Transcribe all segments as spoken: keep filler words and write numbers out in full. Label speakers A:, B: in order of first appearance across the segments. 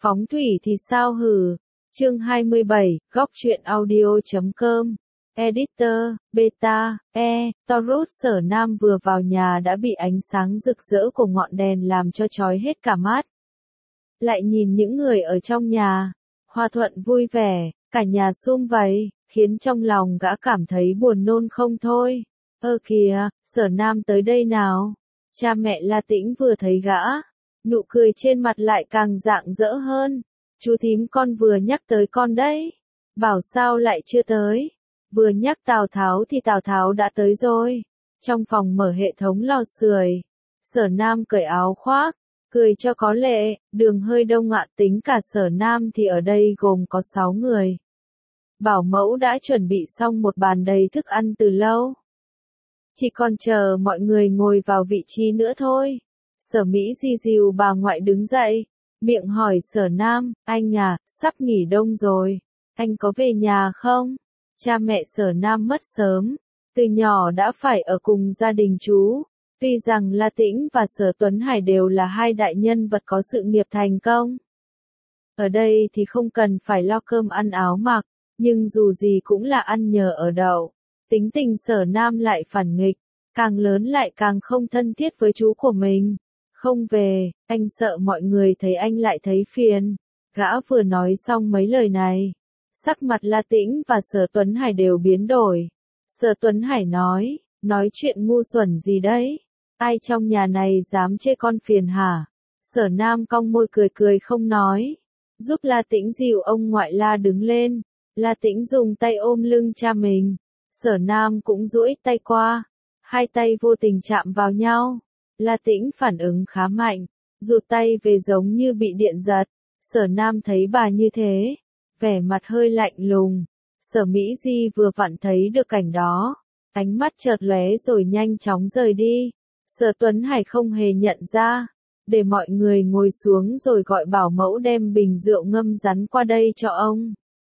A: Phóng thủy thì sao hử? Chương hai mươi bảy, góc truyện audio chấm com. Editor, Beta, E, Taurus. Sở Nam vừa vào nhà đã bị ánh sáng rực rỡ của ngọn đèn làm cho chói hết cả mắt. Lại nhìn những người ở trong nhà, hòa thuận vui vẻ, cả nhà sum vầy, khiến trong lòng gã cảm thấy buồn nôn không thôi. Ơ kìa, Sở Nam tới đây nào. Cha mẹ La Tĩnh vừa thấy gã, nụ cười trên mặt lại càng rạng rỡ hơn. Chú thím con vừa nhắc tới con đấy. Bảo sao lại chưa tới. Vừa nhắc Tào Tháo thì Tào Tháo đã tới rồi. Trong phòng mở hệ thống lò sưởi. Sở Nam cởi áo khoác, cười cho có lệ. Đường hơi đông ạ, tính cả Sở Nam thì ở đây gồm có sáu người. Bảo mẫu đã chuẩn bị xong một bàn đầy thức ăn từ lâu. Chỉ còn chờ mọi người ngồi vào vị trí nữa thôi. Sở Mỹ Di dìu bà ngoại đứng dậy, miệng hỏi Sở Nam, anh à, sắp nghỉ đông rồi, anh có về nhà không? Cha mẹ Sở Nam mất sớm, từ nhỏ đã phải ở cùng gia đình chú. Tuy rằng La Tĩnh và Sở Tuấn Hải đều là hai đại nhân vật có sự nghiệp thành công. Ở đây thì không cần phải lo cơm ăn áo mặc, nhưng dù gì cũng là ăn nhờ ở đậu. Tính tình Sở Nam lại phản nghịch, càng lớn lại càng không thân thiết với chú của mình. Không về, anh sợ mọi người thấy anh lại thấy phiền. Gã vừa nói xong mấy lời này, sắc mặt La Tĩnh và Sở Tuấn Hải đều biến đổi. Sở Tuấn Hải nói, nói chuyện ngu xuẩn gì đấy? Ai trong nhà này dám chê con phiền hả? Sở Nam cong môi cười cười không nói, giúp La Tĩnh dìu ông ngoại La đứng lên. La Tĩnh dùng tay ôm lưng cha mình. Sở Nam cũng duỗi tay qua, hai tay vô tình chạm vào nhau. La Tĩnh phản ứng khá mạnh, rụt tay về giống như bị điện giật. Sở Nam thấy bà như thế, vẻ mặt hơi lạnh lùng. Sở Mỹ Di vừa vặn thấy được cảnh đó, ánh mắt chợt lóe rồi nhanh chóng rời đi. Sở Tuấn Hải không hề nhận ra, để mọi người ngồi xuống rồi gọi bảo mẫu đem bình rượu ngâm rắn qua đây cho ông.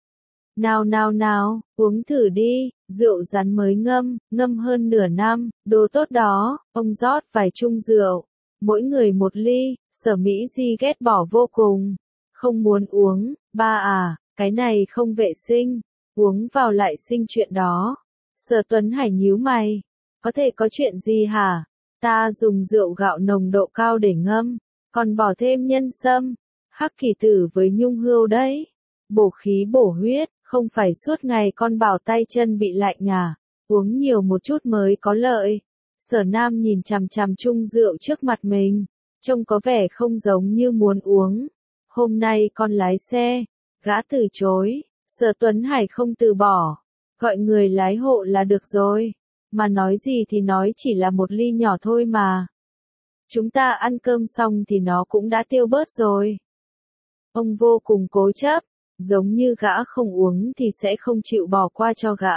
A: Nào nào nào, uống thử đi, rượu rắn mới ngâm, ngâm hơn nửa năm, đồ tốt đó. Ông rót vài chung rượu, mỗi người một ly. Sở Mỹ Di ghét bỏ vô cùng, không muốn uống. Ba à, cái này không vệ sinh, uống vào lại sinh chuyện đó. Sở Tuấn Hải nhíu mày, có thể có chuyện gì hả? Ta dùng rượu gạo nồng độ cao để ngâm, còn bỏ thêm nhân sâm, hắc kỳ tử với nhung hươu đấy, bổ khí bổ huyết. Không phải suốt ngày con bảo tay chân bị lạnh à, uống nhiều một chút mới có lợi. Sở Nam nhìn chằm chằm chung rượu trước mặt mình, trông có vẻ không giống như muốn uống. Hôm nay con lái xe, gã từ chối. Sở Tuấn Hải không từ bỏ, gọi người lái hộ là được rồi, mà nói gì thì nói, chỉ là một ly nhỏ thôi mà. Chúng ta ăn cơm xong thì nó cũng đã tiêu bớt rồi. Ông vô cùng cố chấp, giống như gã không uống thì sẽ không chịu bỏ qua cho gã.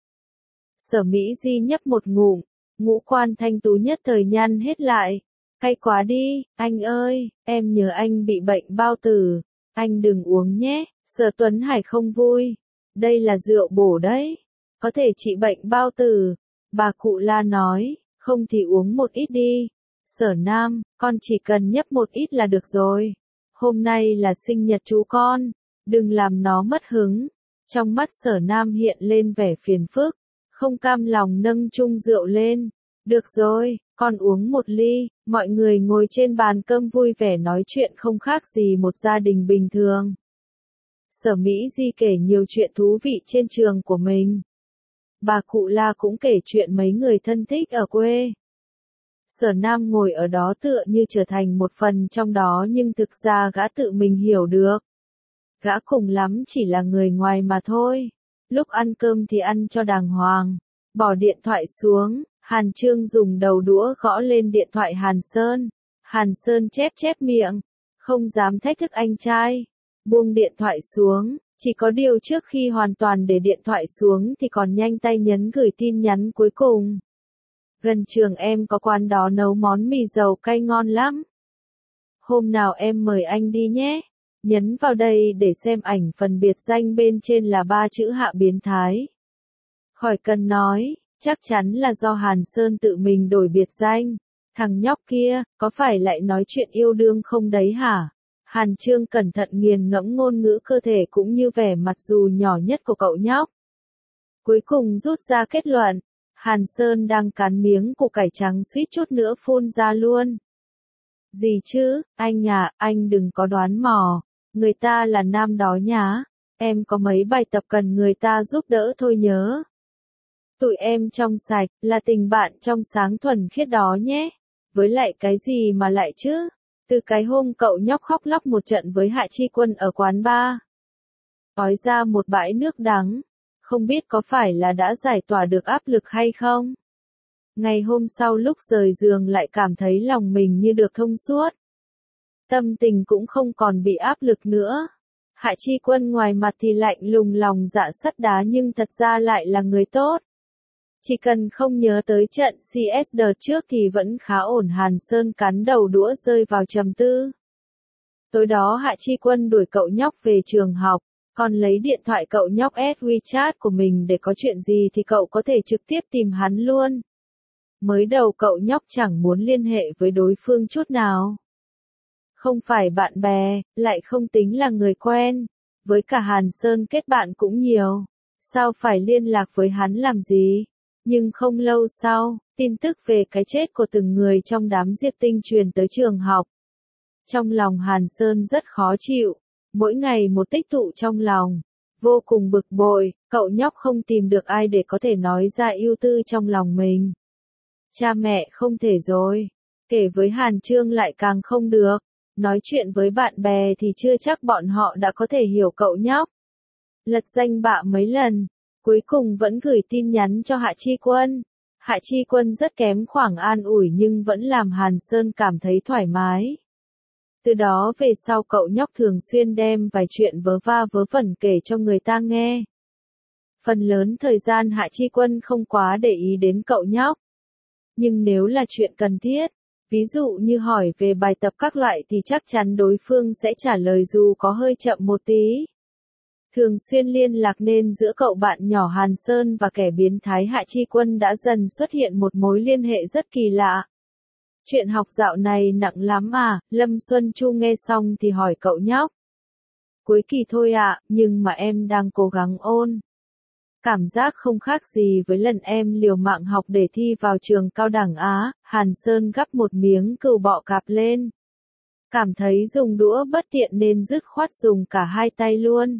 A: Sở Mỹ Di nhấp một ngụm, ngũ quan thanh tú nhất thời nhăn hết lại. Cay quá đi, anh ơi, em nhớ anh bị bệnh bao tử, anh đừng uống nhé. Sở Tuấn Hải không vui, đây là rượu bổ đấy, có thể trị bệnh bao tử. Bà cụ La nói, không thì uống một ít đi. Sở Nam, con chỉ cần nhấp một ít là được rồi. Hôm nay là sinh nhật chú con, đừng làm nó mất hứng. Trong mắt Sở Nam hiện lên vẻ phiền phức, không cam lòng nâng chung rượu lên. Được rồi, con uống một ly. Mọi người ngồi trên bàn cơm vui vẻ nói chuyện không khác gì một gia đình bình thường. Sở Mỹ Di kể nhiều chuyện thú vị trên trường của mình. Bà cụ La cũng kể chuyện mấy người thân thích ở quê. Sở Nam ngồi ở đó tựa như trở thành một phần trong đó, nhưng thực ra gã tự mình hiểu được. Gã cùng lắm chỉ là người ngoài mà thôi. Lúc ăn cơm thì ăn cho đàng hoàng. Bỏ điện thoại xuống, Hàn Trương dùng đầu đũa gõ lên điện thoại Hàn Sơn. Hàn Sơn chép chép miệng, không dám thách thức anh trai. Buông điện thoại xuống, chỉ có điều trước khi hoàn toàn để điện thoại xuống thì còn nhanh tay nhấn gửi tin nhắn cuối cùng. Gần trường em có quán đó nấu món mì dầu cay ngon lắm. Hôm nào em mời anh đi nhé. Nhấn vào đây để xem ảnh, phần biệt danh bên trên là ba chữ Hạ biến thái. Khỏi cần nói, chắc chắn là do Hàn Sơn tự mình đổi biệt danh. Thằng nhóc kia, có phải lại nói chuyện yêu đương không đấy hả? Hàn Chương cẩn thận nghiền ngẫm ngôn ngữ cơ thể cũng như vẻ mặt dù nhỏ nhất của cậu nhóc. Cuối cùng rút ra kết luận, Hàn Sơn đang cắn miếng củ cải trắng suýt chút nữa phun ra luôn. Gì chứ, anh à, anh đừng có đoán mò, người ta là nam đó nhá, em có mấy bài tập cần người ta giúp đỡ thôi nhớ. Tụi em trong sạch, là tình bạn trong sáng thuần khiết đó nhé. Với lại cái gì mà lại chứ? Từ cái hôm cậu nhóc khóc lóc một trận với Hạ Chi Quân ở quán bar, ói ra một bãi nước đắng, không biết có phải là đã giải tỏa được áp lực hay không? Ngày hôm sau lúc rời giường lại cảm thấy lòng mình như được thông suốt. Tâm tình cũng không còn bị áp lực nữa. Hạ Chi Quân ngoài mặt thì lạnh lùng lòng dạ sắt đá nhưng thật ra lại là người tốt. Chỉ cần không nhớ tới trận xê ét đợt trước thì vẫn khá ổn. Hàn Sơn cắn đầu đũa rơi vào trầm tư. Tối đó Hạ Chi Quân đuổi cậu nhóc về trường học, còn lấy điện thoại cậu nhóc add WeChat của mình để có chuyện gì thì cậu có thể trực tiếp tìm hắn luôn. Mới đầu cậu nhóc chẳng muốn liên hệ với đối phương chút nào. Không phải bạn bè, lại không tính là người quen. Với cả Hàn Sơn kết bạn cũng nhiều. Sao phải liên lạc với hắn làm gì? Nhưng không lâu sau, tin tức về cái chết của từng người trong đám Diệp Tinh truyền tới trường học. Trong lòng Hàn Sơn rất khó chịu, mỗi ngày một tích tụ trong lòng. Vô cùng bực bội, cậu nhóc không tìm được ai để có thể nói ra ưu tư trong lòng mình. Cha mẹ không thể rồi, kể với Hàn Chương lại càng không được, nói chuyện với bạn bè thì chưa chắc bọn họ đã có thể hiểu cậu nhóc. Lật danh bạ mấy lần, cuối cùng vẫn gửi tin nhắn cho Hạ Chi Quân. Hạ Chi Quân rất kém khoảng an ủi nhưng vẫn làm Hàn Sơn cảm thấy thoải mái. Từ đó về sau cậu nhóc thường xuyên đem vài chuyện vớ va vớ vẩn kể cho người ta nghe. Phần lớn thời gian Hạ Chi Quân không quá để ý đến cậu nhóc. Nhưng nếu là chuyện cần thiết, ví dụ như hỏi về bài tập các loại thì chắc chắn đối phương sẽ trả lời dù có hơi chậm một tí. Thường xuyên liên lạc nên giữa cậu bạn nhỏ Hàn Sơn và kẻ biến thái Hạ Chi Quân đã dần xuất hiện một mối liên hệ rất kỳ lạ. Chuyện học dạo này nặng lắm à, Lâm Xuân Chu nghe xong thì hỏi cậu nhóc. Cuối kỳ thôi ạ, nhưng mà em đang cố gắng ôn. Cảm giác không khác gì với lần em liều mạng học để thi vào trường cao đẳng Á. Hàn Sơn gắp một miếng cừu bọ cạp lên. Cảm thấy dùng đũa bất tiện nên dứt khoát dùng cả hai tay luôn.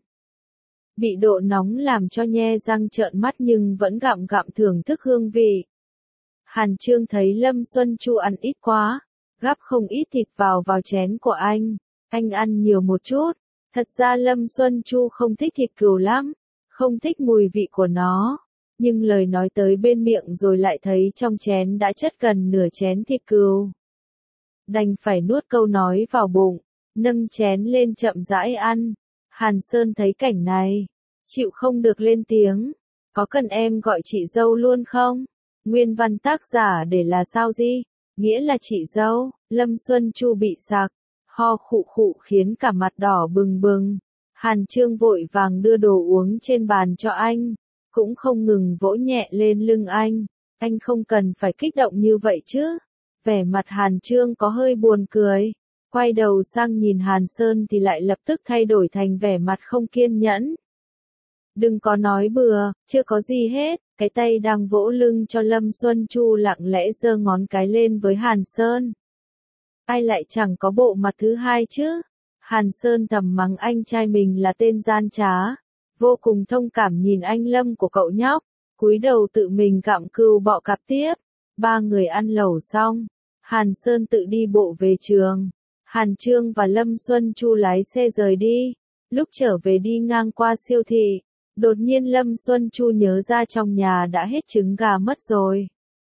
A: Bị độ nóng làm cho nhe răng trợn mắt nhưng vẫn gặm gặm thưởng thức hương vị. Hàn Chương thấy Lâm Xuân Chu ăn ít quá, gắp không ít thịt vào vào chén của anh. Anh ăn nhiều một chút. Thật ra Lâm Xuân Chu không thích thịt cừu lắm, không thích mùi vị của nó. Nhưng lời nói tới bên miệng rồi lại thấy trong chén đã chất gần nửa chén thịt cừu. Đành phải nuốt câu nói vào bụng, nâng chén lên chậm rãi ăn. Hàn Sơn thấy cảnh này, chịu không được lên tiếng. Có cần em gọi chị dâu luôn không? Nguyên văn tác giả để là sao gì? Nghĩa là chị dâu. Lâm Xuân Chu bị sặc, ho khụ khụ khiến cả mặt đỏ bừng bừng. Hàn Chương vội vàng đưa đồ uống trên bàn cho anh, cũng không ngừng vỗ nhẹ lên lưng anh. Anh không cần phải kích động như vậy chứ. Vẻ mặt Hàn Chương có hơi buồn cười. Quay đầu sang nhìn Hàn Sơn thì lại lập tức thay đổi thành vẻ mặt không kiên nhẫn. Đừng có nói bừa, chưa có gì hết. Cái tay đang vỗ lưng cho Lâm Xuân Chu lặng lẽ giơ ngón cái lên với Hàn Sơn. Ai lại chẳng có bộ mặt thứ hai chứ? Hàn Sơn thầm mắng anh trai mình là tên gian trá. Vô cùng thông cảm nhìn anh Lâm của cậu nhóc, cúi đầu tự mình gặm cừu bọ cạp tiếp. Ba người ăn lẩu xong, Hàn Sơn tự đi bộ về trường. Hàn Chương và Lâm Xuân Chu lái xe rời đi. Lúc trở về đi ngang qua siêu thị, đột nhiên Lâm Xuân Chu nhớ ra trong nhà đã hết trứng gà mất rồi.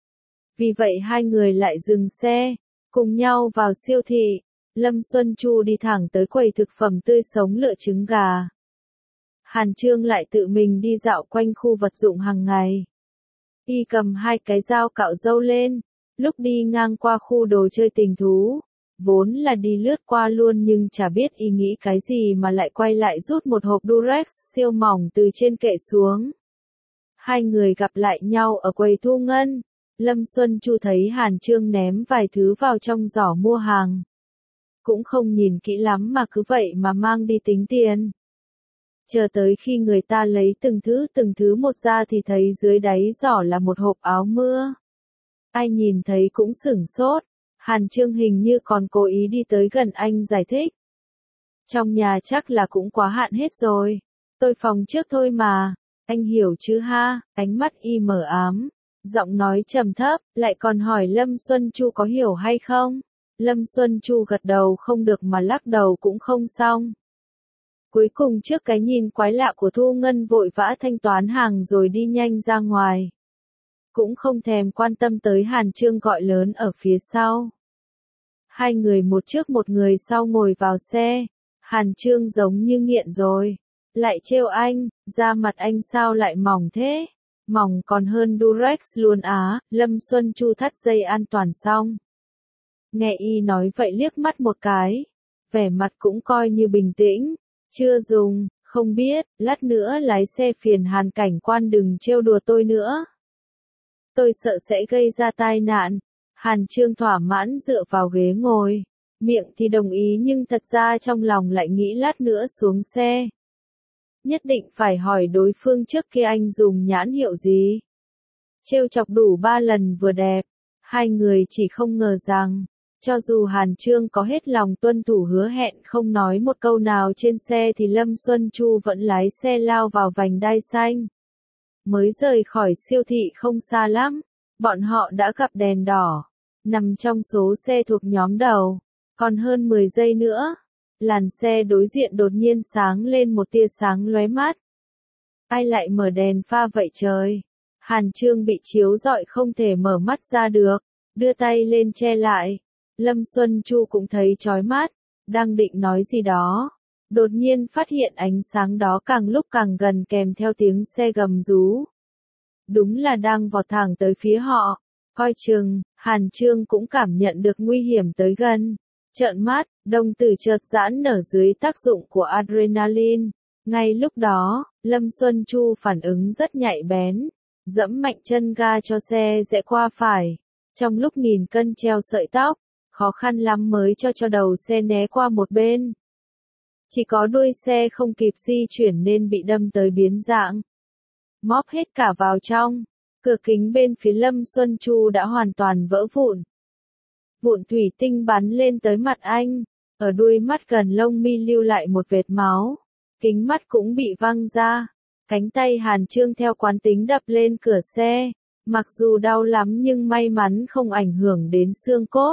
A: Vì vậy hai người lại dừng xe, cùng nhau vào siêu thị. Lâm Xuân Chu đi thẳng tới quầy thực phẩm tươi sống lựa trứng gà. Hàn Chương lại tự mình đi dạo quanh khu vật dụng hàng ngày. Y cầm hai cái dao cạo râu lên, lúc đi ngang qua khu đồ chơi tình thú. Vốn là đi lướt qua luôn nhưng chả biết y nghĩ cái gì mà lại quay lại rút một hộp Durex siêu mỏng từ trên kệ xuống. Hai người gặp lại nhau ở quầy thu ngân. Lâm Xuân Chu thấy Hàn Chương ném vài thứ vào trong giỏ mua hàng. cũng không nhìn kỹ lắm mà cứ vậy mà mang đi tính tiền. Chờ tới khi người ta lấy từng thứ từng thứ một ra thì thấy dưới đáy giỏ là một hộp áo mưa. Ai nhìn thấy cũng sửng sốt, Hàn Chương hình như còn cố ý đi tới gần anh giải thích. Trong nhà chắc là cũng quá hạn hết rồi, tôi phòng trước thôi mà, anh hiểu chứ ha, ánh mắt y mờ ám, giọng nói trầm thấp, lại còn hỏi Lâm Xuân Chu có hiểu hay không. Lâm Xuân Chu gật đầu không được mà lắc đầu cũng không xong. Cuối cùng trước cái nhìn quái lạ của Thu Ngân vội vã thanh toán hàng rồi đi nhanh ra ngoài. Cũng không thèm quan tâm tới Hàn Chương gọi lớn ở phía sau. Hai người một trước một người sau ngồi vào xe, Hàn Chương giống như nghiện rồi. Lại trêu anh, da mặt anh sao lại mỏng thế? Mỏng còn hơn Durex luôn á. Lâm Xuân Chu thắt dây an toàn xong. Nghe y nói vậy liếc mắt một cái, vẻ mặt cũng coi như bình tĩnh. Chưa dùng, không biết, lát nữa lái xe phiền Hàn cảnh quan đừng trêu đùa tôi nữa. Tôi sợ sẽ gây ra tai nạn. Hàn Chương thỏa mãn dựa vào ghế ngồi, miệng thì đồng ý nhưng thật ra trong lòng lại nghĩ lát nữa xuống xe. Nhất định phải hỏi đối phương trước kia anh dùng nhãn hiệu gì. Trêu chọc đủ ba lần vừa đẹp, hai người chỉ không ngờ rằng, cho dù Hàn Chương có hết lòng tuân thủ hứa hẹn không nói một câu nào trên xe thì Lâm Xuân Chu vẫn lái xe lao vào vành đai xanh. Mới rời khỏi siêu thị không xa lắm, bọn họ đã gặp đèn đỏ, nằm trong số xe thuộc nhóm đầu, còn hơn mười giây nữa. Làn xe đối diện đột nhiên sáng lên một tia sáng lóe mắt. Ai lại mở đèn pha vậy trời? Hàn Chương bị chiếu rọi không thể mở mắt ra được, đưa tay lên che lại. Lâm Xuân Chu cũng thấy chói mắt, đang định nói gì đó. Đột nhiên phát hiện ánh sáng đó càng lúc càng gần kèm theo tiếng xe gầm rú. Đúng là đang vọt thẳng tới phía họ. Coi chừng, Hàn Chương cũng cảm nhận được nguy hiểm tới gần. Trợn mắt, đồng tử chợt giãn nở dưới tác dụng của adrenaline. Ngay lúc đó, Lâm Xuân Chu phản ứng rất nhạy bén, dẫm mạnh chân ga cho xe rẽ qua phải. Trong lúc nghìn cân treo sợi tóc, khó khăn lắm mới cho cho đầu xe né qua một bên. Chỉ có đuôi xe không kịp di chuyển nên bị đâm tới biến dạng. Móp hết cả vào trong, cửa kính bên phía Lâm Xuân Chu đã hoàn toàn vỡ vụn. Vụn thủy tinh bắn lên tới mặt anh, ở đuôi mắt gần lông mi lưu lại một vệt máu. Kính mắt cũng bị văng ra. Cánh tay Hàn Chương theo quán tính đập lên cửa xe, mặc dù đau lắm nhưng may mắn không ảnh hưởng đến xương cốt.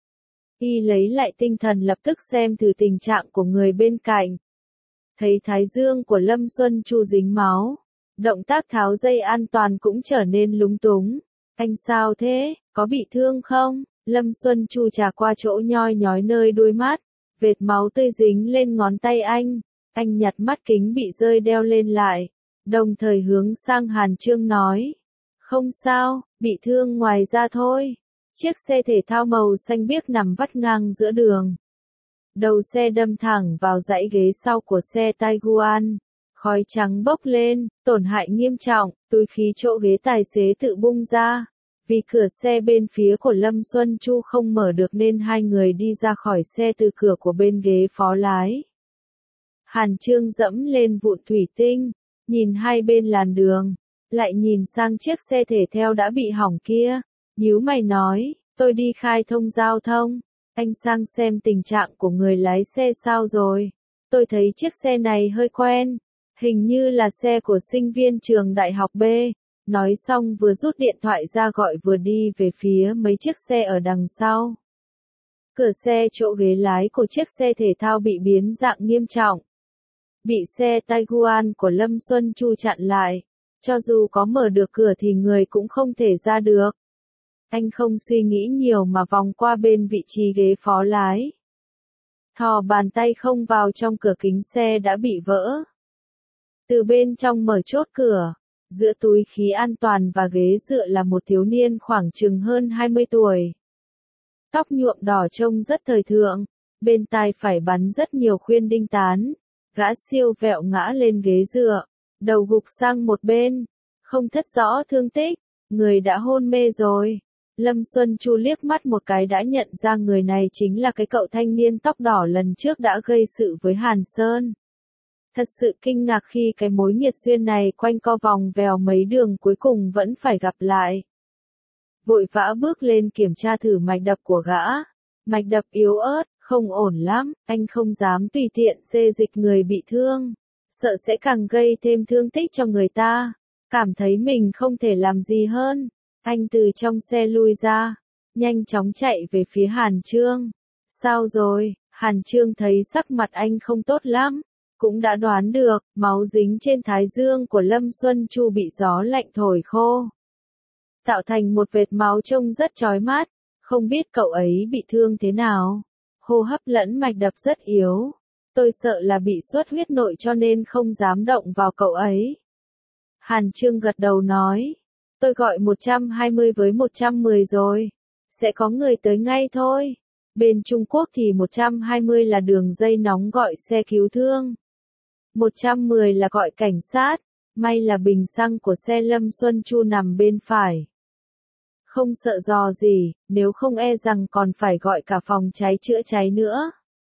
A: Y lấy lại tinh thần lập tức xem thử tình trạng của người bên cạnh. Thấy thái dương của Lâm Xuân Chu dính máu, động tác tháo dây an toàn cũng trở nên lúng túng. Anh sao thế, có bị thương không? Lâm Xuân Chu chà qua chỗ nhoi nhói nơi đuôi mắt, vệt máu tươi dính lên ngón tay anh. Anh nhặt mắt kính bị rơi đeo lên lại, đồng thời hướng sang Hàn Chương nói. Không sao, bị thương ngoài ra thôi. Chiếc xe thể thao màu xanh biếc nằm vắt ngang giữa đường. Đầu xe đâm thẳng vào dãy ghế sau của xe Tiguan. Khói trắng bốc lên, tổn hại nghiêm trọng, túi khí chỗ ghế tài xế tự bung ra. Vì cửa xe bên phía của Lâm Xuân Chu không mở được nên hai người đi ra khỏi xe từ cửa của bên ghế phó lái. Hàn Chương dẫm lên vụn thủy tinh, nhìn hai bên làn đường, lại nhìn sang chiếc xe thể thao đã bị hỏng kia, nhíu mày nói, tôi đi khai thông giao thông, anh sang xem tình trạng của người lái xe sao rồi, tôi thấy chiếc xe này hơi quen, hình như là xe của sinh viên trường đại học B, nói xong vừa rút điện thoại ra gọi vừa đi về phía mấy chiếc xe ở đằng sau. Cửa xe chỗ ghế lái của chiếc xe thể thao bị biến dạng nghiêm trọng. Bị xe Tiguan của Lâm Xuân Chu chặn lại. Cho dù có mở được cửa thì người cũng không thể ra được. Anh không suy nghĩ nhiều mà vòng qua bên vị trí ghế phó lái. Thò bàn tay không vào trong cửa kính xe đã bị vỡ. Từ bên trong mở chốt cửa. Giữa túi khí an toàn và ghế dựa là một thiếu niên khoảng chừng hơn hai mươi tuổi. Tóc nhuộm đỏ trông rất thời thượng. Bên tai phải bắn rất nhiều khuyên đinh tán. Gã siêu vẹo ngã lên ghế dựa, đầu gục sang một bên, không thất rõ thương tích, người đã hôn mê rồi. Lâm Xuân Chu liếc mắt một cái đã nhận ra người này chính là cái cậu thanh niên tóc đỏ lần trước đã gây sự với Hàn Sơn. Thật sự kinh ngạc khi cái mối nghiệt duyên này quanh co vòng vèo mấy đường cuối cùng vẫn phải gặp lại. Vội vã bước lên kiểm tra thử mạch đập của gã. Mạch đập yếu ớt, không ổn lắm, anh không dám tùy tiện xê dịch người bị thương. Sợ sẽ càng gây thêm thương tích cho người ta. Cảm thấy mình không thể làm gì hơn. Anh từ trong xe lui ra, nhanh chóng chạy về phía Hàn Chương. Sao rồi? Hàn Chương thấy sắc mặt anh không tốt lắm. Cũng đã đoán được, máu dính trên thái dương của Lâm Xuân Chu bị gió lạnh thổi khô. Tạo thành một vệt máu trông rất chói mắt. Không biết cậu ấy bị thương thế nào. Hô hấp lẫn mạch đập rất yếu. Tôi sợ là bị xuất huyết nội cho nên không dám động vào cậu ấy. Hàn Chương gật đầu nói. Tôi gọi một trăm hai mươi với một trăm mười rồi. Sẽ có người tới ngay thôi. Bên Trung Quốc thì một trăm hai mươi là đường dây nóng gọi xe cứu thương. một trăm mười là gọi cảnh sát. May là bình xăng của xe Lâm Xuân Chu nằm bên phải. Không sợ dò gì, nếu không e rằng còn phải gọi cả phòng cháy chữa cháy nữa.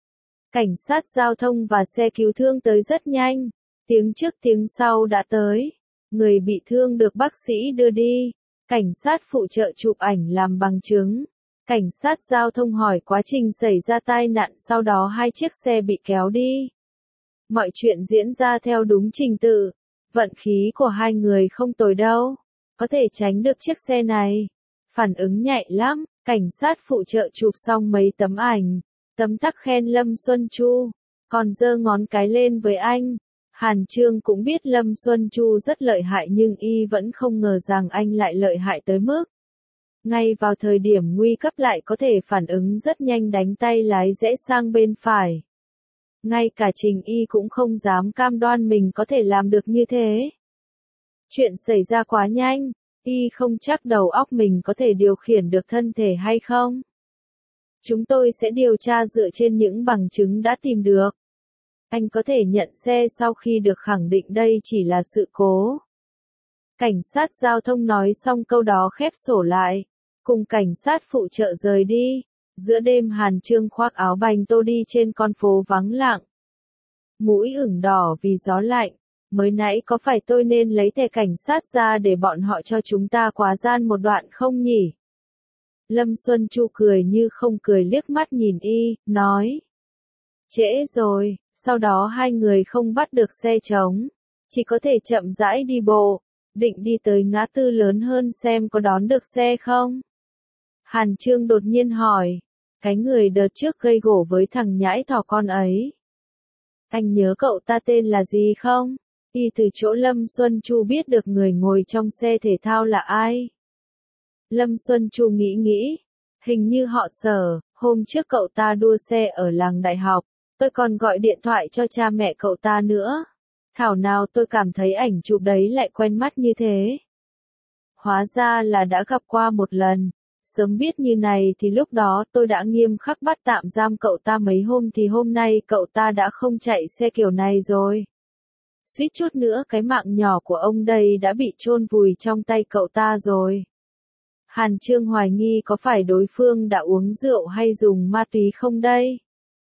A: Cảnh sát giao thông và xe cứu thương tới rất nhanh. Tiếng trước tiếng sau đã tới. Người bị thương được bác sĩ đưa đi. Cảnh sát phụ trợ chụp ảnh làm bằng chứng. Cảnh sát giao thông hỏi quá trình xảy ra tai nạn, sau đó hai chiếc xe bị kéo đi. Mọi chuyện diễn ra theo đúng trình tự. Vận khí của hai người không tồi đâu. Có thể tránh được chiếc xe này. Phản ứng nhạy lắm. Cảnh sát phụ trợ chụp xong mấy tấm ảnh. Tấm tắc khen Lâm Xuân Chu. Còn giơ ngón cái lên với anh. Hàn Chương cũng biết Lâm Xuân Chu rất lợi hại nhưng y vẫn không ngờ rằng anh lại lợi hại tới mức. Ngay vào thời điểm nguy cấp lại có thể phản ứng rất nhanh đánh tay lái rẽ sang bên phải. Ngay cả Trình Y cũng không dám cam đoan mình có thể làm được như thế. Chuyện xảy ra quá nhanh, y không chắc đầu óc mình có thể điều khiển được thân thể hay không. Chúng tôi sẽ điều tra dựa trên những bằng chứng đã tìm được. Anh có thể nhận xe sau khi được khẳng định đây chỉ là sự cố. Cảnh sát giao thông nói xong câu đó khép sổ lại. Cùng cảnh sát phụ trợ rời đi. Giữa đêm Hàn Chương khoác áo bành tô đi trên con phố vắng lặng. Mũi ửng đỏ vì gió lạnh. Mới nãy có phải tôi nên lấy thẻ cảnh sát ra để bọn họ cho chúng ta quá gian một đoạn không nhỉ? Lâm Xuân Chu cười như không cười liếc mắt nhìn y, nói. Trễ rồi, sau đó hai người không bắt được xe trống. Chỉ có thể chậm rãi đi bộ, định đi tới ngã tư lớn hơn xem có đón được xe không. Hàn Chương đột nhiên hỏi, cái người đợt trước gây gổ với thằng nhãi thỏ con ấy. Anh nhớ cậu ta tên là gì không? Y từ chỗ Lâm Xuân Chu biết được người ngồi trong xe thể thao là ai. Lâm Xuân Chu nghĩ nghĩ, hình như họ Sở, hôm trước cậu ta đua xe ở làng đại học, tôi còn gọi điện thoại cho cha mẹ cậu ta nữa. Thảo nào tôi cảm thấy ảnh chụp đấy lại quen mắt như thế. Hóa ra là đã gặp qua một lần. Sớm biết như này thì lúc đó tôi đã nghiêm khắc bắt tạm giam cậu ta mấy hôm thì hôm nay cậu ta đã không chạy xe kiểu này rồi. Suýt chút nữa cái mạng nhỏ của ông đây đã bị chôn vùi trong tay cậu ta rồi. Hàn Chương hoài nghi có phải đối phương đã uống rượu hay dùng ma túy không đây?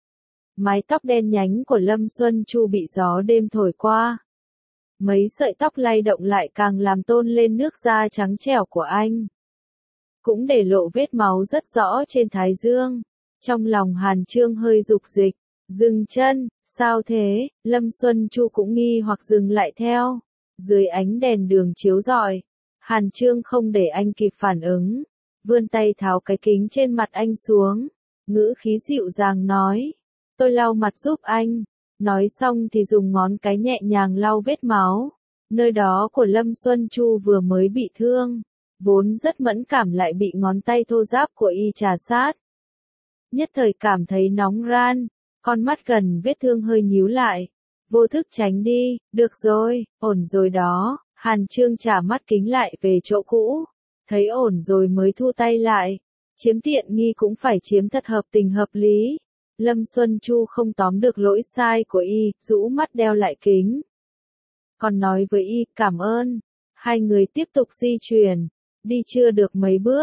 A: Mái tóc đen nhánh của Lâm Xuân Chu bị gió đêm thổi qua. Mấy sợi tóc lay động lại càng làm tôn lên nước da trắng trẻo của anh. Cũng để lộ vết máu rất rõ trên thái dương. Trong lòng Hàn Chương hơi dục dịch. Dừng chân, sao thế? Lâm Xuân Chu cũng nghi hoặc dừng lại theo. Dưới ánh đèn đường chiếu rọi, Hàn Chương không để anh kịp phản ứng. Vươn tay tháo cái kính trên mặt anh xuống. Ngữ khí dịu dàng nói. Tôi lau mặt giúp anh. Nói xong thì dùng ngón cái nhẹ nhàng lau vết máu. Nơi đó của Lâm Xuân Chu vừa mới bị thương. Vốn rất mẫn cảm lại bị ngón tay thô ráp của y trà sát. Nhất thời cảm thấy nóng ran. Con mắt gần vết thương hơi nhíu lại. Vô thức tránh đi. Được rồi, ổn rồi đó. Hàn Chương trả mắt kính lại về chỗ cũ. Thấy ổn rồi mới thu tay lại. Chiếm tiện nghi cũng phải chiếm thật hợp tình hợp lý. Lâm Xuân Chu không tóm được lỗi sai của y, rũ mắt đeo lại kính. Còn nói với y, cảm ơn. Hai người tiếp tục di chuyển. Đi chưa được mấy bước.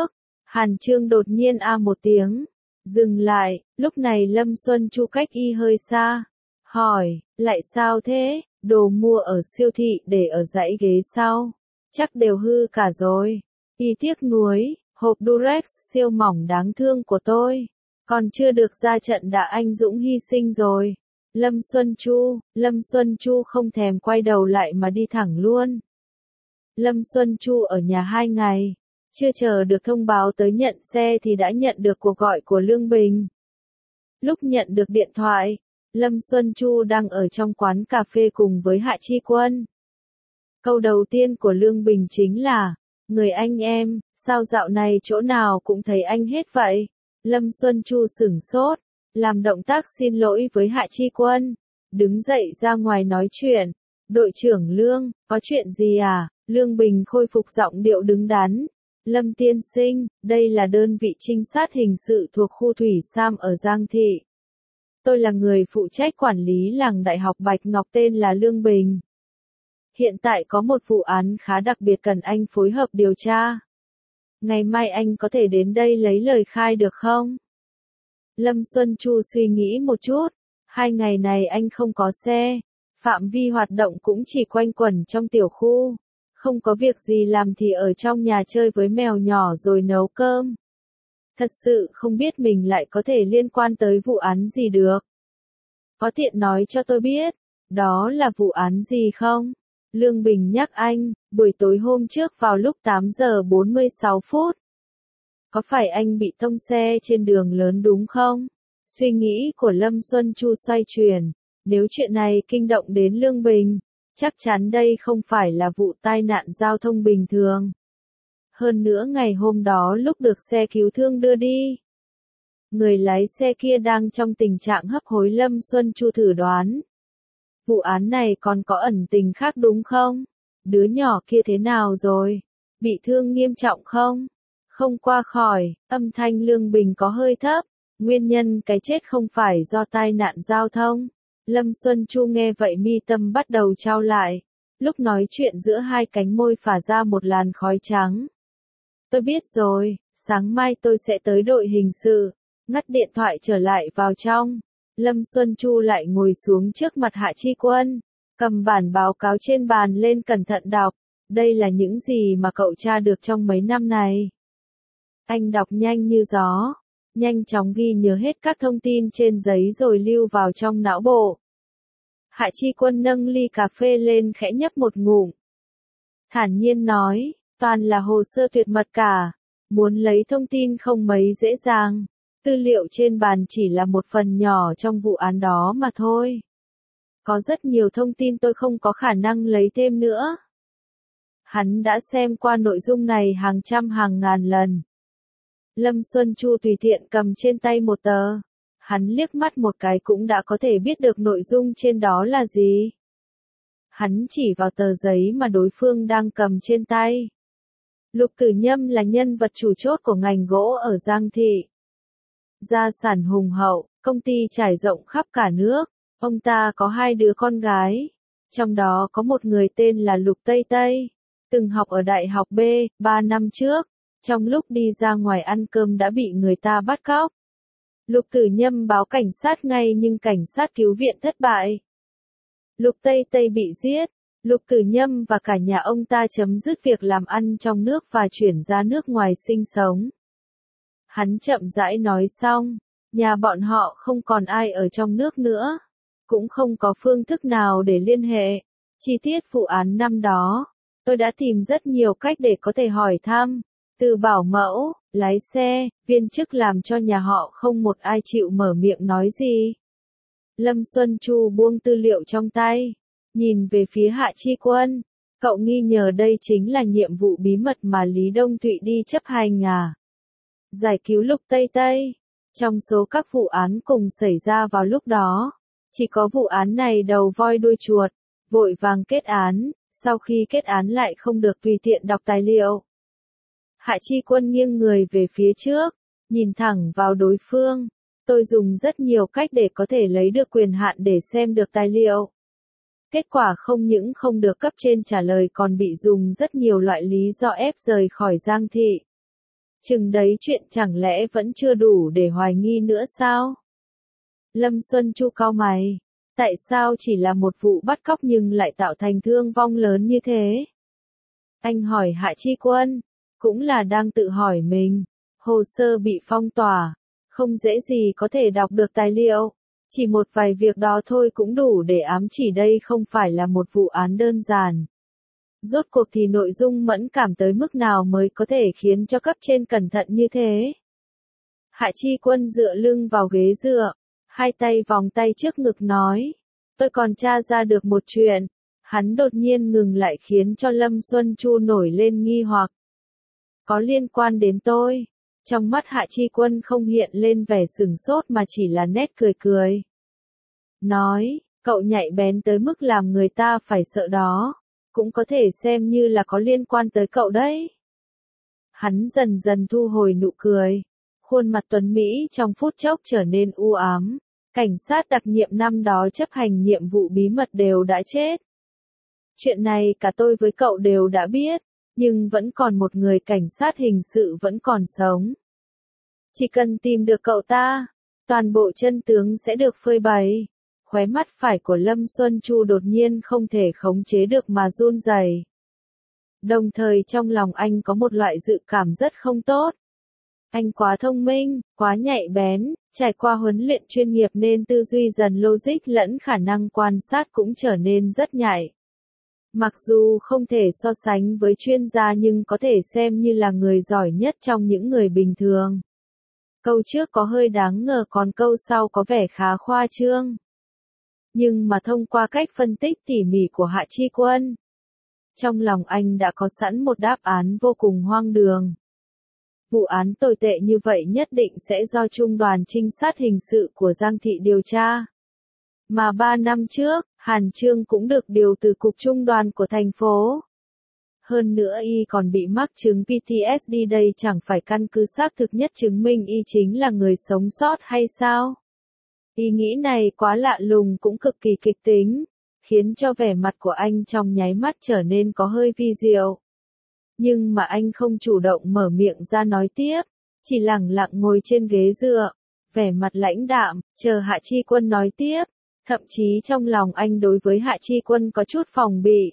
A: Hàn Chương đột nhiên a một tiếng, dừng lại, lúc này Lâm Xuân Chu cách y hơi xa, hỏi, lại sao thế, đồ mua ở siêu thị để ở dãy ghế sau, chắc đều hư cả rồi. Y tiếc nuối, hộp Durex siêu mỏng đáng thương của tôi, còn chưa được ra trận đã anh dũng hy sinh rồi. Lâm Xuân Chu, Lâm Xuân Chu không thèm quay đầu lại mà đi thẳng luôn. Lâm Xuân Chu ở nhà hai ngày, chưa chờ được thông báo tới nhận xe thì đã nhận được cuộc gọi của Lương Bình. Lúc nhận được điện thoại, Lâm Xuân Chu đang ở trong quán cà phê cùng với Hạ Chi Quân. Câu đầu tiên của Lương Bình chính là, người anh em, sao dạo này chỗ nào cũng thấy anh hết vậy? Lâm Xuân Chu sửng sốt, làm động tác xin lỗi với Hạ Chi Quân, đứng dậy ra ngoài nói chuyện. Đội trưởng Lương, có chuyện gì à? Lương Bình khôi phục giọng điệu đứng đắn. Lâm tiên sinh, đây là đơn vị trinh sát hình sự thuộc khu Thủy Sam ở Giang Thị. Tôi là người phụ trách quản lý làng Đại học Bạch Ngọc tên là Lương Bình. Hiện tại có một vụ án khá đặc biệt cần anh phối hợp điều tra. Ngày mai anh có thể đến đây lấy lời khai được không? Lâm Xuân Chu suy nghĩ một chút, hai ngày này anh không có xe, phạm vi hoạt động cũng chỉ quanh quẩn trong tiểu khu, không có việc gì làm thì ở trong nhà chơi với mèo nhỏ rồi nấu cơm. Thật sự không biết mình lại có thể liên quan tới vụ án gì được. Có tiện nói cho tôi biết, đó là vụ án gì không? Lương Bình nhắc anh, buổi tối hôm trước vào lúc tám giờ bốn mươi sáu phút. Có phải anh bị tông xe trên đường lớn đúng không? Suy nghĩ của Lâm Xuân Chu xoay chuyển, nếu chuyện này kinh động đến Lương Bình, chắc chắn đây không phải là vụ tai nạn giao thông bình thường. Hơn nữa ngày hôm đó lúc được xe cứu thương đưa đi, người lái xe kia đang trong tình trạng hấp hối. Lâm Xuân Chu thử đoán. Vụ án này còn có ẩn tình khác đúng không? Đứa nhỏ kia thế nào rồi? Bị thương nghiêm trọng không? Không qua khỏi, âm thanh Lương Bình có hơi thấp. Nguyên nhân cái chết không phải do tai nạn giao thông. Lâm Xuân Chu nghe vậy mi tâm bắt đầu trao lại. Lúc nói chuyện giữa hai cánh môi phả ra một làn khói trắng. Tôi biết rồi, sáng mai tôi sẽ tới đội hình sự. Ngắt điện thoại trở lại vào trong. Lâm Xuân Chu lại ngồi xuống trước mặt Hạ Chi Quân, cầm bản báo cáo trên bàn lên cẩn thận đọc. Đây là những gì mà cậu tra được trong mấy năm này. Anh đọc nhanh như gió, nhanh chóng ghi nhớ hết các thông tin trên giấy rồi lưu vào trong não bộ. Hạ Chi Quân nâng ly cà phê lên khẽ nhấp một ngụm. Thản nhiên nói, toàn là hồ sơ tuyệt mật cả, muốn lấy thông tin không mấy dễ dàng. Tư liệu trên bàn chỉ là một phần nhỏ trong vụ án đó mà thôi. Có rất nhiều thông tin tôi không có khả năng lấy thêm nữa. Hắn đã xem qua nội dung này hàng trăm hàng ngàn lần. Lâm Xuân Chu tùy tiện cầm trên tay một tờ. Hắn liếc mắt một cái cũng đã có thể biết được nội dung trên đó là gì. Hắn chỉ vào tờ giấy mà đối phương đang cầm trên tay. Lục Tử Nhâm là nhân vật chủ chốt của ngành gỗ ở Giang Thị. Gia sản hùng hậu, công ty trải rộng khắp cả nước. Ông ta có hai đứa con gái. Trong đó có một người tên là Lục Tây Tây. Từng học ở Đại học B, ba năm trước. Trong lúc đi ra ngoài ăn cơm đã bị người ta bắt cóc. Lục Tử Nhâm báo cảnh sát ngay nhưng cảnh sát cứu viện thất bại. Lục Tây Tây bị giết. Lục Tử Nhâm và cả nhà ông ta chấm dứt việc làm ăn trong nước và chuyển ra nước ngoài sinh sống. Hắn chậm rãi nói xong, nhà bọn họ không còn ai ở trong nước nữa, cũng không có phương thức nào để liên hệ. Chi tiết vụ án năm đó, tôi đã tìm rất nhiều cách để có thể hỏi thăm, từ bảo mẫu, lái xe, viên chức làm cho nhà họ không một ai chịu mở miệng nói gì. Lâm Xuân Chu buông tư liệu trong tay, nhìn về phía Hạ Chi Quân, cậu nghi ngờ đây chính là nhiệm vụ bí mật mà Lý Đông Thụy đi chấp hành à? Giải cứu Lục Tây Tây. Trong số các vụ án cùng xảy ra vào lúc đó, chỉ có vụ án này đầu voi đuôi chuột, vội vàng kết án, sau khi kết án lại không được tùy tiện đọc tài liệu. Hạ Chi Quân nghiêng người về phía trước, nhìn thẳng vào đối phương. Tôi dùng rất nhiều cách để có thể lấy được quyền hạn để xem được tài liệu. Kết quả không những không được cấp trên trả lời còn bị dùng rất nhiều loại lý do ép rời khỏi Giang Thị. Chừng đấy chuyện chẳng lẽ vẫn chưa đủ để hoài nghi nữa sao? Lâm Xuân Chu cau mày. Tại sao chỉ là một vụ bắt cóc nhưng lại tạo thành thương vong lớn như thế? Anh hỏi Hạ Chi Quân, cũng là đang tự hỏi mình. Hồ sơ bị phong tỏa, không dễ gì có thể đọc được tài liệu. Chỉ một vài việc đó thôi cũng đủ để ám chỉ đây không phải là một vụ án đơn giản. Rốt cuộc thì nội dung mẫn cảm tới mức nào mới có thể khiến cho cấp trên cẩn thận như thế? Hạ Chi Quân dựa lưng vào ghế dựa, hai tay vòng tay trước ngực nói. Tôi còn tra ra được một chuyện. Hắn đột nhiên ngừng lại khiến cho Lâm Xuân Chu nổi lên nghi hoặc. Có liên quan đến tôi. Trong mắt Hạ Chi Quân không hiện lên vẻ sửng sốt mà chỉ là nét cười cười. Nói, cậu nhạy bén tới mức làm người ta phải sợ đó. Cũng có thể xem như là có liên quan tới cậu đấy. Hắn dần dần thu hồi nụ cười. Khuôn mặt tuấn Mỹ trong phút chốc trở nên u ám. Cảnh sát đặc nhiệm năm đó chấp hành nhiệm vụ bí mật đều đã chết. Chuyện này cả tôi với cậu đều đã biết, nhưng vẫn còn một người cảnh sát hình sự vẫn còn sống. Chỉ cần tìm được cậu ta, toàn bộ chân tướng sẽ được phơi bày. Khóe mắt phải của Lâm Xuân Chu đột nhiên không thể khống chế được mà run rẩy. Đồng thời trong lòng anh có một loại dự cảm rất không tốt. Anh quá thông minh, quá nhạy bén, trải qua huấn luyện chuyên nghiệp nên tư duy dần logic lẫn khả năng quan sát cũng trở nên rất nhạy. Mặc dù không thể so sánh với chuyên gia nhưng có thể xem như là người giỏi nhất trong những người bình thường. Câu trước có hơi đáng ngờ còn câu sau có vẻ khá khoa trương. Nhưng mà thông qua cách phân tích tỉ mỉ của Hạ Chi Quân, trong lòng anh đã có sẵn một đáp án vô cùng hoang đường. Vụ án tồi tệ như vậy nhất định sẽ do Trung đoàn trinh sát hình sự của Giang Thị điều tra. Mà ba năm trước, Hàn Trương cũng được điều từ cục trung đoàn của thành phố. Hơn nữa y còn bị mắc chứng pê tê ét đê đây chẳng phải căn cứ xác thực nhất chứng minh y chính là người sống sót hay sao? Ý nghĩ này quá lạ lùng cũng cực kỳ kịch tính, khiến cho vẻ mặt của anh trong nháy mắt trở nên có hơi vi diệu. Nhưng mà anh không chủ động mở miệng ra nói tiếp, chỉ lẳng lặng ngồi trên ghế dựa, vẻ mặt lãnh đạm, chờ Hạ Chi Quân nói tiếp. Thậm chí trong lòng anh đối với Hạ Chi Quân có chút phòng bị.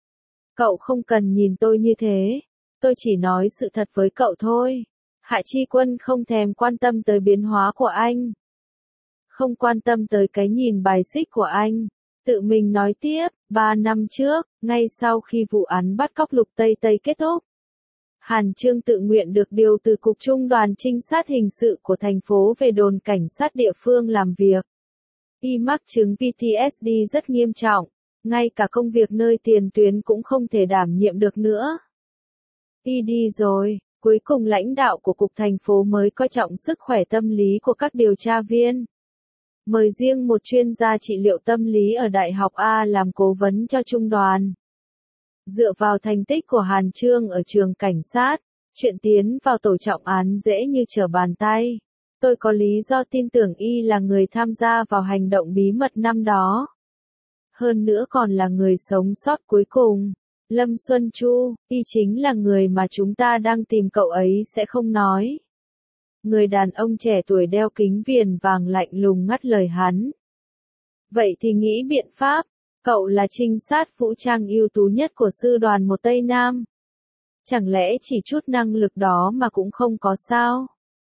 A: Cậu không cần nhìn tôi như thế, tôi chỉ nói sự thật với cậu thôi. Hạ Chi Quân không thèm quan tâm tới biến hóa của anh. Không quan tâm tới cái nhìn bài xích của anh. Tự mình nói tiếp, ba năm trước, ngay sau khi vụ án bắt cóc Lục Tây Tây kết thúc. Hàn Trương tự nguyện được điều từ Cục Trung đoàn Trinh sát Hình sự của thành phố về đồn cảnh sát địa phương làm việc. Y mắc chứng pê tê ét đê rất nghiêm trọng, ngay cả công việc nơi tiền tuyến cũng không thể đảm nhiệm được nữa. Y đi rồi, cuối cùng lãnh đạo của cục thành phố mới coi trọng sức khỏe tâm lý của các điều tra viên. Mời riêng một chuyên gia trị liệu tâm lý ở Đại học A làm cố vấn cho trung đoàn. Dựa vào thành tích của Hàn Trương ở trường cảnh sát, chuyện tiến vào tổ trọng án dễ như trở bàn tay. Tôi có lý do tin tưởng y là người tham gia vào hành động bí mật năm đó. Hơn nữa còn là người sống sót cuối cùng. Lâm Xuân Chu, y chính là người mà chúng ta đang tìm cậu ấy sẽ không nói. Người đàn ông trẻ tuổi đeo kính viền vàng lạnh lùng ngắt lời hắn. Vậy thì nghĩ biện pháp, cậu là trinh sát vũ trang ưu tú nhất của sư đoàn một Tây Nam. Chẳng lẽ chỉ chút năng lực đó mà cũng không có sao?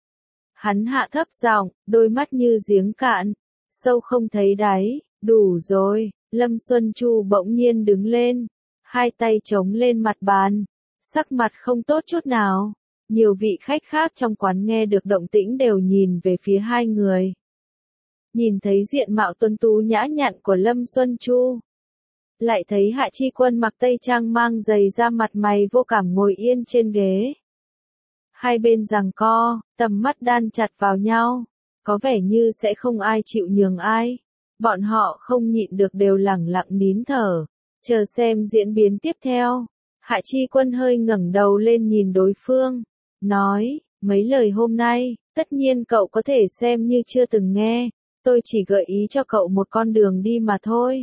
A: Hắn hạ thấp giọng, đôi mắt như giếng cạn, sâu không thấy đáy, đủ rồi. Lâm Xuân Chu bỗng nhiên đứng lên, hai tay chống lên mặt bàn, sắc mặt không tốt chút nào. Nhiều vị khách khác trong quán nghe được động tĩnh đều nhìn về phía hai người. Nhìn thấy diện mạo tuấn tú nhã nhặn của Lâm Xuân Chu. Lại thấy Hạ Chi Quân mặc tây trang mang giày da mặt mày vô cảm ngồi yên trên ghế. Hai bên giằng co, tầm mắt đan chặt vào nhau, có vẻ như sẽ không ai chịu nhường ai. Bọn họ không nhịn được đều lẳng lặng nín thở, chờ xem diễn biến tiếp theo. Hạ Chi Quân hơi ngẩng đầu lên nhìn đối phương, nói, mấy lời hôm nay, tất nhiên cậu có thể xem như chưa từng nghe, tôi chỉ gợi ý cho cậu một con đường đi mà thôi.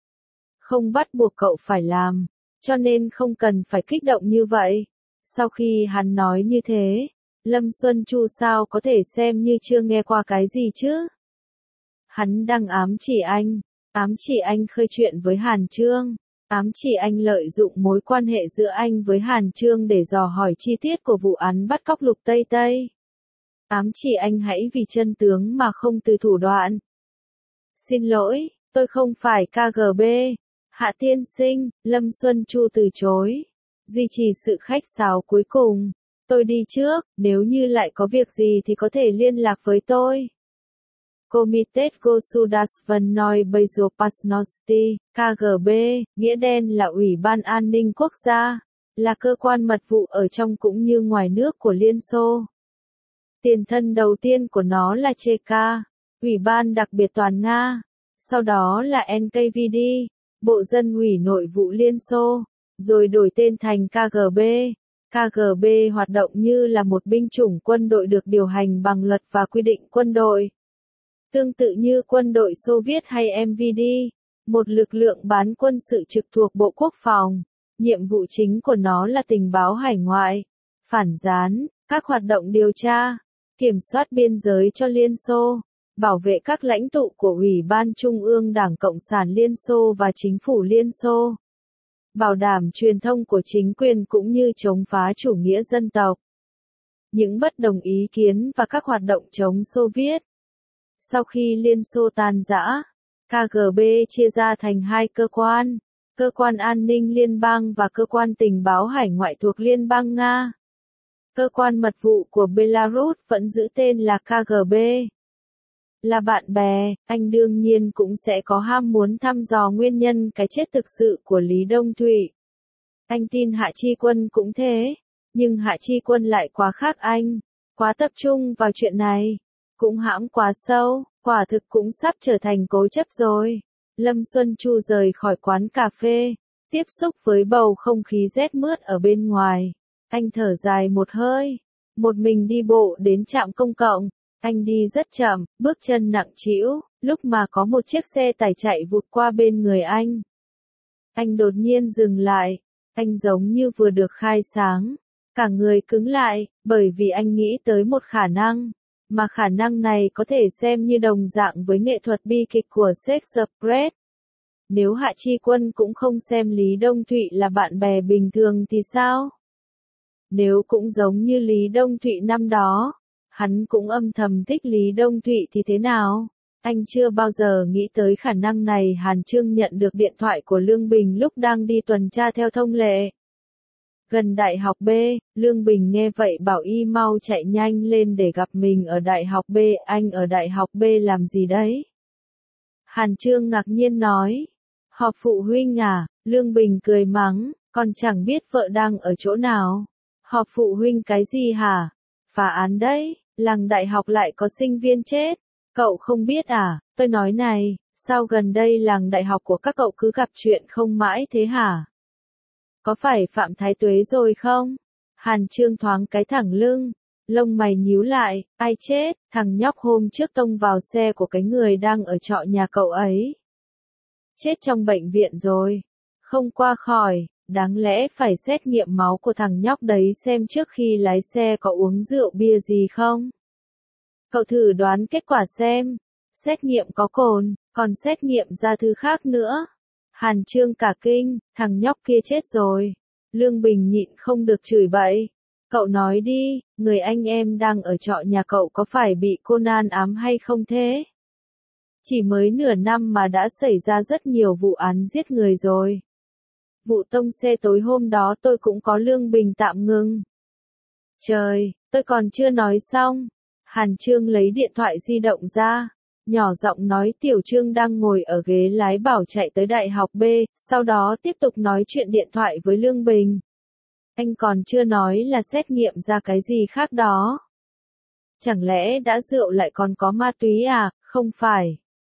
A: Không bắt buộc cậu phải làm, cho nên không cần phải kích động như vậy. Sau khi hắn nói như thế, Lâm Xuân Chu sao có thể xem như chưa nghe qua cái gì chứ? Hắn đang ám chỉ anh, ám chỉ anh khơi chuyện với Hàn Chương, ám chỉ anh lợi dụng mối quan hệ giữa anh với Hàn Chương để dò hỏi chi tiết của vụ án bắt cóc Lục Tây Tây. Ám chỉ anh hãy vì chân tướng mà không từ thủ đoạn. Xin lỗi, tôi không phải ca giê bê. Hạ tiên sinh, Lâm Xuân Chu từ chối. Duy trì sự khách sáo cuối cùng. Tôi đi trước, nếu như lại có việc gì thì có thể liên lạc với tôi. Komitet Gosudasvanoi Bezopasnosti, ca giê bê, nghĩa đen là Ủy ban An ninh Quốc gia, là cơ quan mật vụ ở trong cũng như ngoài nước của Liên Xô. Tiền thân đầu tiên của nó là chê ca, Ủy ban đặc biệt toàn Nga, sau đó là en ca vê đê, Bộ Dân ủy Nội vụ Liên Xô, rồi đổi tên thành ca giê bê. ca giê bê hoạt động như là một binh chủng quân đội được điều hành bằng luật và quy định quân đội. Tương tự như quân đội Xô Viết hay em vê đê, một lực lượng bán quân sự trực thuộc Bộ Quốc phòng, nhiệm vụ chính của nó là tình báo hải ngoại, phản gián, các hoạt động điều tra, kiểm soát biên giới cho Liên Xô, bảo vệ các lãnh tụ của Ủy ban Trung ương Đảng Cộng sản Liên Xô và Chính phủ Liên Xô, bảo đảm truyền thông của chính quyền cũng như chống phá chủ nghĩa dân tộc. Những bất đồng ý kiến và các hoạt động chống Xô Viết. Sau khi Liên Xô tan rã, ca giê bê chia ra thành hai cơ quan, cơ quan an ninh liên bang và cơ quan tình báo hải ngoại thuộc Liên bang Nga. Cơ quan mật vụ của Belarus vẫn giữ tên là ca giê bê. Là bạn bè, anh đương nhiên cũng sẽ có ham muốn thăm dò nguyên nhân cái chết thực sự của Lý Đông Thụy. Anh tin Hạ Chi Quân cũng thế, nhưng Hạ Chi Quân lại quá khác anh, quá tập trung vào chuyện này, cũng hãm quá sâu, quả thực cũng sắp trở thành cố chấp rồi. Lâm Xuân Chu rời khỏi quán cà phê, tiếp xúc với bầu không khí rét mướt ở bên ngoài. Anh thở dài một hơi, một mình đi bộ đến trạm công cộng. Anh đi rất chậm, bước chân nặng trĩu, lúc mà có một chiếc xe tải chạy vụt qua bên người anh. Anh đột nhiên dừng lại, anh giống như vừa được khai sáng, cả người cứng lại, bởi vì anh nghĩ tới một khả năng, mà khả năng này có thể xem như đồng dạng với nghệ thuật bi kịch của Shakespeare. Nếu Hạ Chi Quân cũng không xem Lý Đông Thụy là bạn bè bình thường thì sao? Nếu cũng giống như Lý Đông Thụy năm đó, hắn cũng âm thầm thích Lý Đông Thụy thì thế nào? Anh chưa bao giờ nghĩ tới khả năng này. Hàn Chương nhận được điện thoại của Lương Bình lúc đang đi tuần tra theo thông lệ. Gần Đại học B, Lương Bình nghe vậy bảo y mau chạy nhanh lên để gặp mình ở Đại học B. Anh ở Đại học B làm gì đấy? Hàn Chương ngạc nhiên nói. Họp phụ huynh à? Lương Bình cười mắng, còn chẳng biết vợ đang ở chỗ nào. Họp phụ huynh cái gì hả? Phá án đấy, làng đại học lại có sinh viên chết. Cậu không biết à? Tôi nói này, sao gần đây làng đại học của các cậu cứ gặp chuyện không mãi thế hả? Có phải Phạm Thái Tuế rồi không? Hàn Chương thoáng cái thẳng lưng, lông mày nhíu lại, ai chết? Thằng nhóc hôm trước tông vào xe của cái người đang ở trọ nhà cậu ấy. Chết trong bệnh viện rồi, không qua khỏi. Đáng lẽ phải xét nghiệm máu của thằng nhóc đấy xem trước khi lái xe có uống rượu bia gì không. Cậu thử đoán kết quả xem. Xét nghiệm có cồn, còn xét nghiệm ra thứ khác nữa. Hàn Chương cả kinh, thằng nhóc kia chết rồi. Lương Bình nhịn không được chửi bậy. Cậu nói đi, người anh em đang ở trọ nhà cậu có phải bị Conan ám hay không thế? Chỉ mới nửa năm mà đã xảy ra rất nhiều vụ án giết người rồi. Vụ tông xe tối hôm đó tôi cũng có. Lương Bình tạm ngừng. Trời, tôi còn chưa nói xong. Hàn Chương lấy điện thoại di động ra, nhỏ giọng nói Tiểu Trương đang ngồi ở ghế lái bảo chạy tới Đại học B, sau đó tiếp tục nói chuyện điện thoại với Lương Bình. Anh còn chưa nói là xét nghiệm ra cái gì khác đó. Chẳng lẽ đã rượu lại còn có ma túy à? Không phải.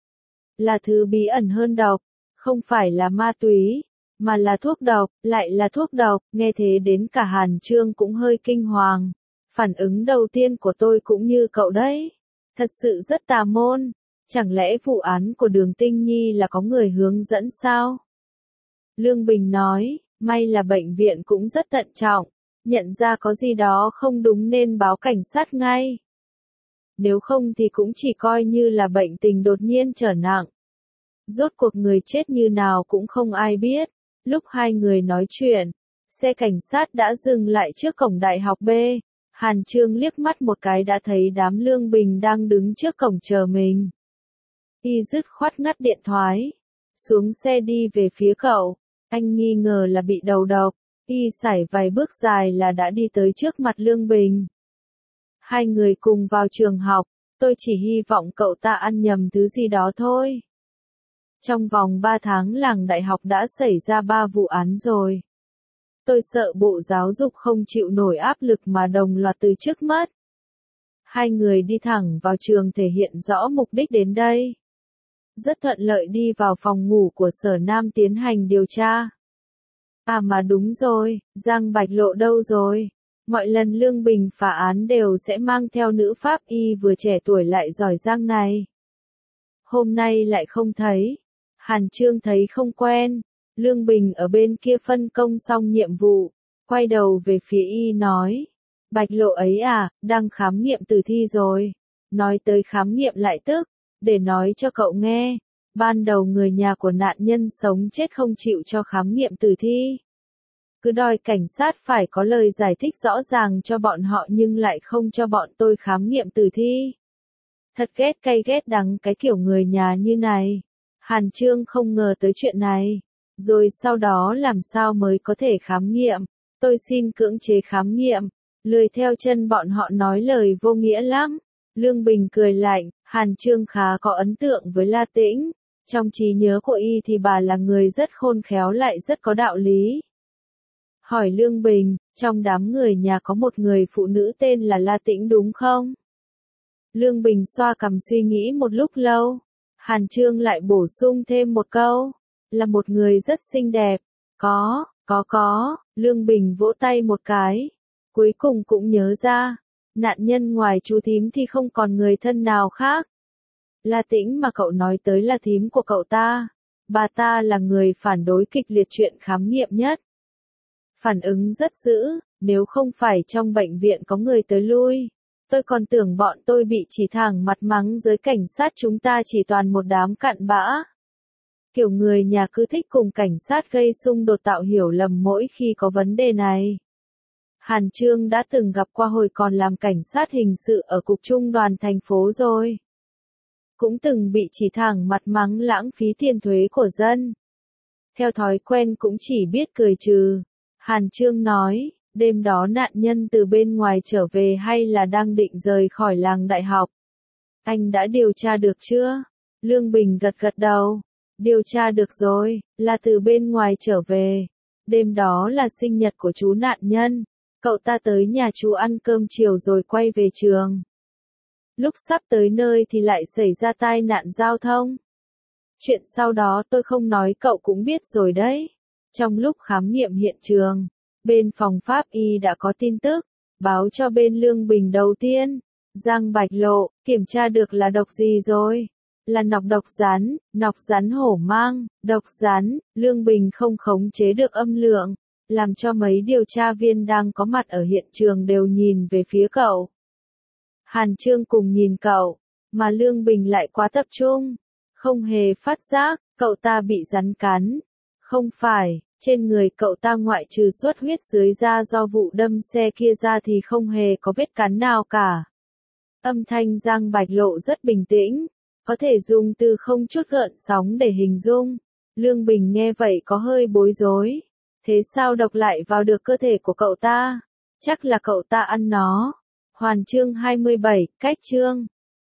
A: Là thứ bí ẩn hơn độc, không phải là ma túy, mà là thuốc độc, lại là thuốc độc. Nghe thế đến cả Hàn Chương cũng hơi kinh hoàng. Phản ứng đầu tiên của tôi cũng như cậu đấy. Thật sự rất tà môn. Chẳng lẽ vụ án của Đường Tinh Nhi là có người hướng dẫn sao? Lương Bình nói, may là bệnh viện cũng rất thận trọng. Nhận ra có gì đó không đúng nên báo cảnh sát ngay. Nếu không thì cũng chỉ coi như là bệnh tình đột nhiên trở nặng. Rốt cuộc người chết như nào cũng không ai biết. Lúc hai người nói chuyện, xe cảnh sát đã dừng lại trước cổng đại học B. Hàn Chương liếc mắt một cái đã thấy đám Lương Bình đang đứng trước cổng chờ mình. Y dứt khoát ngắt điện thoại, xuống xe đi về phía cậu. Anh nghi ngờ là bị đầu độc. Y sải vài bước dài là đã đi tới trước mặt Lương Bình. Hai người cùng vào trường học, tôi chỉ hy vọng cậu ta ăn nhầm thứ gì đó thôi. Trong vòng ba tháng làng đại học đã xảy ra ba vụ án rồi. Tôi sợ Bộ Giáo dục không chịu nổi áp lực mà đồng loạt từ chức mất. Hai người đi thẳng vào trường thể hiện rõ mục đích đến đây. Rất thuận lợi đi vào phòng ngủ của Sở Nam tiến hành điều tra. À mà đúng rồi, Giang Bạch Lộ đâu rồi? Mọi lần Lương Bình phá án đều sẽ mang theo nữ pháp y vừa trẻ tuổi lại giỏi giang này. Hôm nay lại không thấy. Hàn Chương thấy không quen. Lương Bình ở bên kia phân công xong nhiệm vụ, quay đầu về phía y nói. Bạch Lộ ấy à, đang khám nghiệm tử thi rồi. Nói tới khám nghiệm lại tức, để nói cho cậu nghe. Ban đầu người nhà của nạn nhân sống chết không chịu cho khám nghiệm tử thi. Cứ đòi cảnh sát phải có lời giải thích rõ ràng cho bọn họ nhưng lại không cho bọn tôi khám nghiệm tử thi. Thật ghét cay ghét đắng cái kiểu người nhà như này. Hàn Chương không ngờ tới chuyện này. Rồi sau đó làm sao mới có thể khám nghiệm. Tôi xin cưỡng chế khám nghiệm. Lười theo chân bọn họ nói lời vô nghĩa lắm. Lương Bình cười lạnh. Hàn Chương khá có ấn tượng với La Tĩnh. Trong trí nhớ của y thì bà là người rất khôn khéo lại rất có đạo lý. Hỏi Lương Bình, trong đám người nhà có một người phụ nữ tên là La Tĩnh đúng không? Lương Bình xoa cằm suy nghĩ một lúc lâu. Hàn Chương lại bổ sung thêm một câu. Là một người rất xinh đẹp. Có, có có, Lương Bình vỗ tay một cái. Cuối cùng cũng nhớ ra. Nạn nhân ngoài chú thím thì không còn người thân nào khác. La Tĩnh mà cậu nói tới là thím của cậu ta. Bà ta là người phản đối kịch liệt chuyện khám nghiệm nhất. Phản ứng rất dữ, nếu không phải trong bệnh viện có người tới lui. Tôi còn tưởng bọn tôi bị chỉ thẳng mặt mắng giới cảnh sát chúng ta chỉ toàn một đám cặn bã. Kiểu người nhà cứ thích cùng cảnh sát gây xung đột tạo hiểu lầm mỗi khi có vấn đề này. Hàn Chương đã từng gặp qua hồi còn làm cảnh sát hình sự ở Cục Trung đoàn thành phố rồi. Cũng từng bị chỉ thẳng mặt mắng lãng phí tiền thuế của dân. Theo thói quen cũng chỉ biết cười trừ. Hàn Chương nói, đêm đó nạn nhân từ bên ngoài trở về hay là đang định rời khỏi làng đại học? Anh đã điều tra được chưa? Lương Bình gật gật đầu. Điều tra được rồi, là từ bên ngoài trở về. Đêm đó là sinh nhật của chú nạn nhân. Cậu ta tới nhà chú ăn cơm chiều rồi quay về trường. Lúc sắp tới nơi thì lại xảy ra tai nạn giao thông. Chuyện sau đó tôi không nói cậu cũng biết rồi đấy. Trong lúc khám nghiệm hiện trường, bên phòng pháp y đã có tin tức, báo cho bên Lương Bình đầu tiên. Giang Bạch Lộ, kiểm tra được là độc gì rồi? Là nọc độc rắn, nọc rắn hổ mang, độc rắn. Lương Bình không khống chế được âm lượng, làm cho mấy điều tra viên đang có mặt ở hiện trường đều nhìn về phía cậu. Hàn Chương cùng nhìn cậu, mà Lương Bình lại quá tập trung, không hề phát giác, cậu ta bị rắn cắn. Không phải, trên người cậu ta ngoại trừ xuất huyết dưới da do vụ đâm xe kia ra thì không hề có vết cắn nào cả. Âm thanh Giang Bạch Lộ rất bình tĩnh, có thể dùng từ không chút gợn sóng để hình dung. Lương Bình nghe vậy có hơi bối rối. Thế sao độc lại vào được cơ thể của cậu ta? Chắc là cậu ta ăn nó. Hoàn chương hai mươi bảy, cách chương.